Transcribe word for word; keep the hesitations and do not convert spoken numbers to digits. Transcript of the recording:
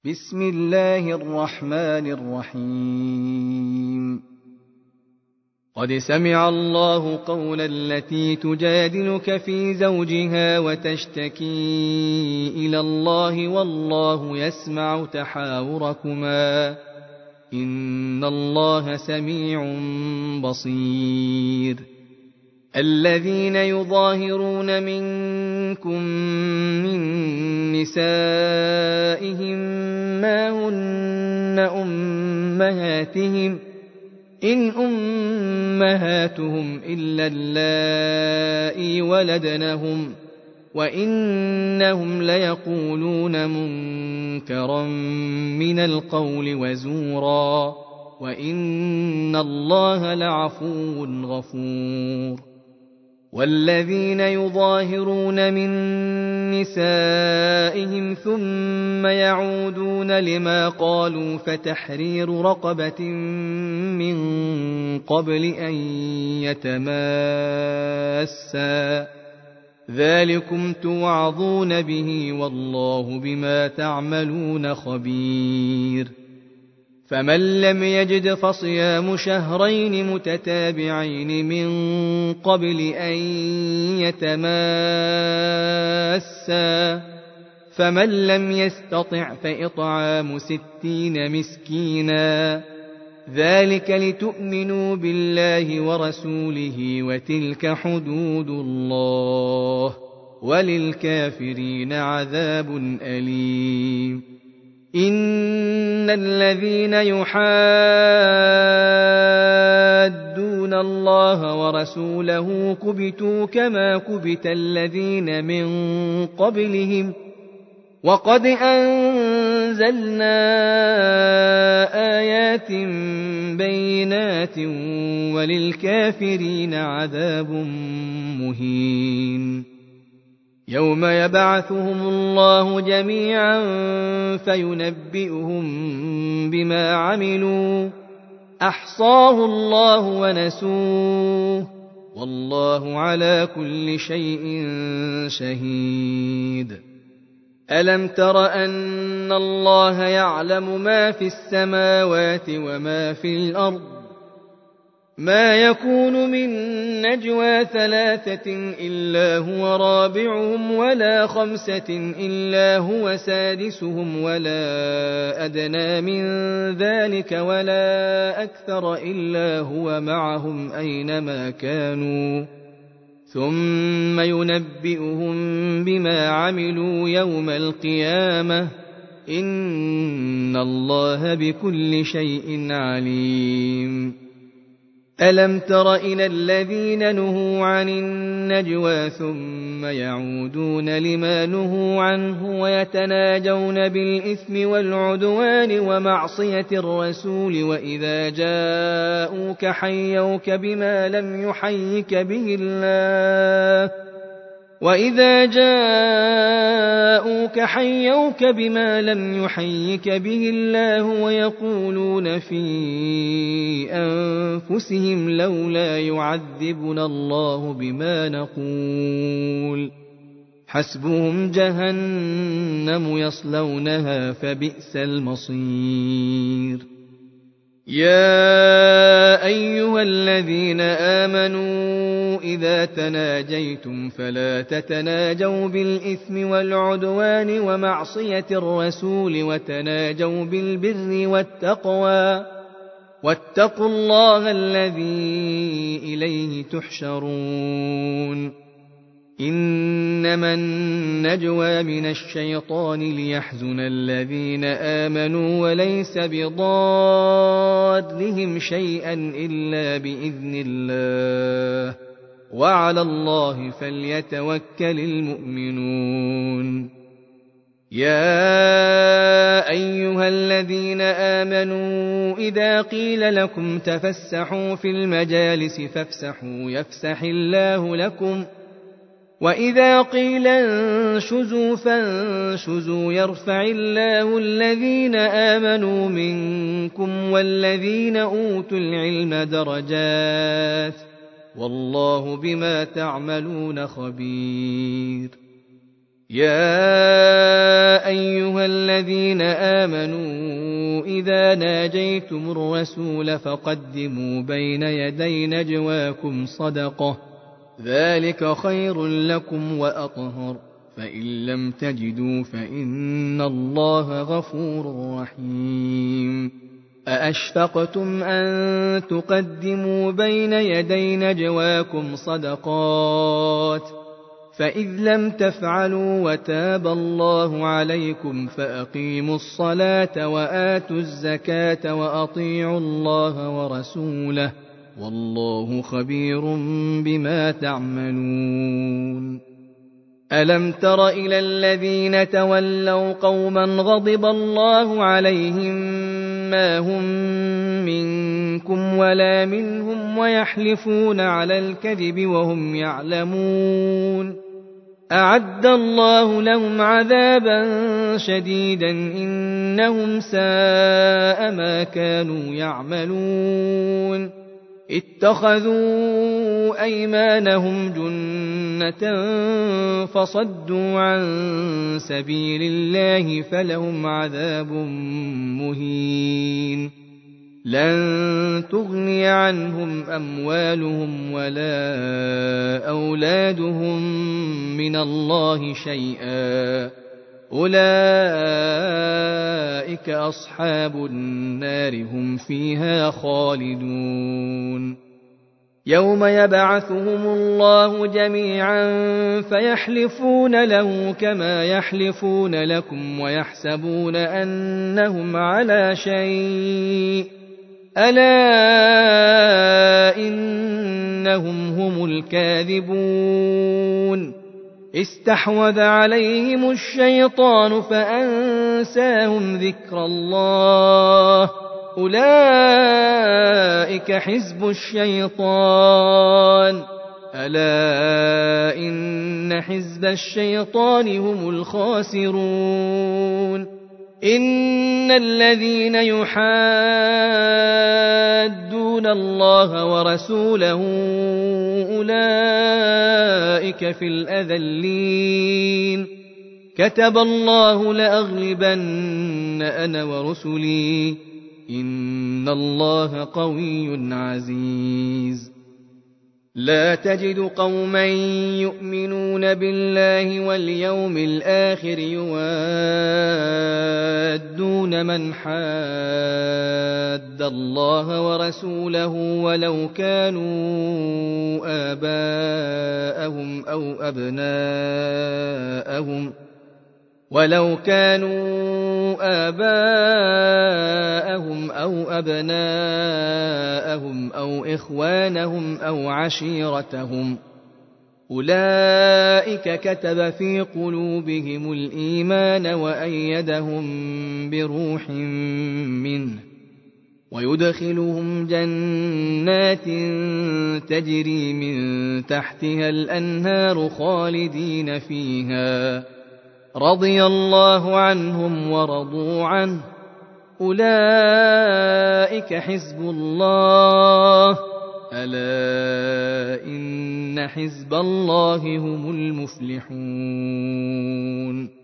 بسم الله الرحمن الرحيم. قد سمع الله قول التي تجادلك في زوجها وتشتكي إلى الله والله يسمع تحاوركما إن الله سميع بصير. الذين يظاهرون منكم من نسائهم ما هن أمهاتهم إن أمهاتهم إلا اللائي ولدنهم وإنهم ليقولون منكرا من القول وزورا وإن الله لعفو غفور. والذين يظاهرون من نسائهم ثم يعودون لما قالوا فتحرير رقبة من قبل أن يتماسا ذلكم توعظون به والله بما تعملون خبير. فمن لم يجد فصيام شهرين متتابعين من قبل أن يتماسا فمن لم يستطع فإطعام ستين مسكينا ذلك لتؤمنوا بالله ورسوله وتلك حدود الله وللكافرين عذاب أليم. إن الذين يحادون الله ورسوله كبتوا كما كبت الذين من قبلهم وقد أنزلنا آيات بينات وللكافرين عذاب مهين. يوم يبعثهم الله جميعا فينبئهم بما عملوا أحصاه الله ونسوه والله على كل شيء شهيد. ألم تر أن الله يعلم ما في السماوات وما في الأرض ما يكون من نجوى ثلاثة إلا هو رابعهم ولا خمسة إلا هو سادسهم ولا أدنى من ذلك ولا أكثر إلا هو معهم أينما كانوا ثم ينبئهم بما عملوا يوم القيامة إن الله بكل شيء عليم. ألم تر إلى الذين نهوا عن النجوى ثم يعودون لما نهوا عنه ويتناجون بالإثم والعدوان ومعصية الرسول وإذا جاءوك حيوك بما لم يحيك به الله وإذا جاءوك حيوك بما لم يحيك به الله ويقولون في أنفسهم لولا يعذبنا الله بما نقول حسبهم جهنم يصلونها فبئس المصير. يا أيها الذين آمنوا إذا تناجيتم فلا تتناجوا بالإثم والعدوان ومعصية الرسول وتناجوا بالبر والتقوى واتقوا الله الذي إليه تحشرون. إنما النجوى من الشيطان ليحزن الذين آمنوا وليس بضارهم شيئا إلا بإذن الله وعلى الله فليتوكل المؤمنون. يا أيها الذين آمنوا إذا قيل لكم تفسحوا في المجالس فافسحوا يفسح الله لكم وإذا قيل انشزوا فانشزوا يرفع الله الذين آمنوا منكم والذين أوتوا العلم درجات والله بما تعملون خبير. يا أيها الذين آمنوا إذا ناجيتم الرسول فقدموا بين يدي نجواكم صدقة ذلك خير لكم وأطهر فإن لم تجدوا فإن الله غفور رحيم أأشفقتم أن تقدموا بين يدي نجواكم صدقات فإذ لم تفعلوا وتاب الله عليكم فأقيموا الصلاة وآتوا الزكاة وأطيعوا الله ورسوله والله خبير بما تعملون ألم تر إلى الذين تولوا قوما غضب الله عليهم ما هم منكم ولا منهم ويحلفون على الكذب وهم يعلمون أعد الله لهم عذابا شديدا إنهم ساء ما كانوا يعملون اتخذوا أيمانهم جنة فصدوا عن سبيل الله فلهم عذاب مهين لن تغني عنهم أموالهم ولا أولادهم من الله شيئا أولئك أصحاب النار هم فيها خالدون يوم يبعثهم الله جميعا فيحلفون له كما يحلفون لكم ويحسبون أنهم على شيء ألا إنهم هم الكاذبون استحوذ عليهم الشيطان فأنساهم ذكر الله أولئك حزب الشيطان ألا إن حزب الشيطان هم الخاسرون إن الذين يحادون الله ورسوله أولئك في الأذلين كتب الله لأغلبن أنا ورسلي إن الله قوي عزيز لا تجد قوما يؤمنون بالله واليوم الآخر يوادون من حاد الله ورسوله ولو كانوا آباءهم أو أبناءهم ولو كانوا آباءهم أو أبناءهم أو إخوانهم أو عشيرتهم أولئك كتب في قلوبهم الإيمان وأيدهم بروح منه ويدخلهم جنات تجري من تحتها الأنهار خالدين فيها رضي الله عنهم ورضوا عنه أولئك حزب الله ألا إن حزب الله هم المفلحون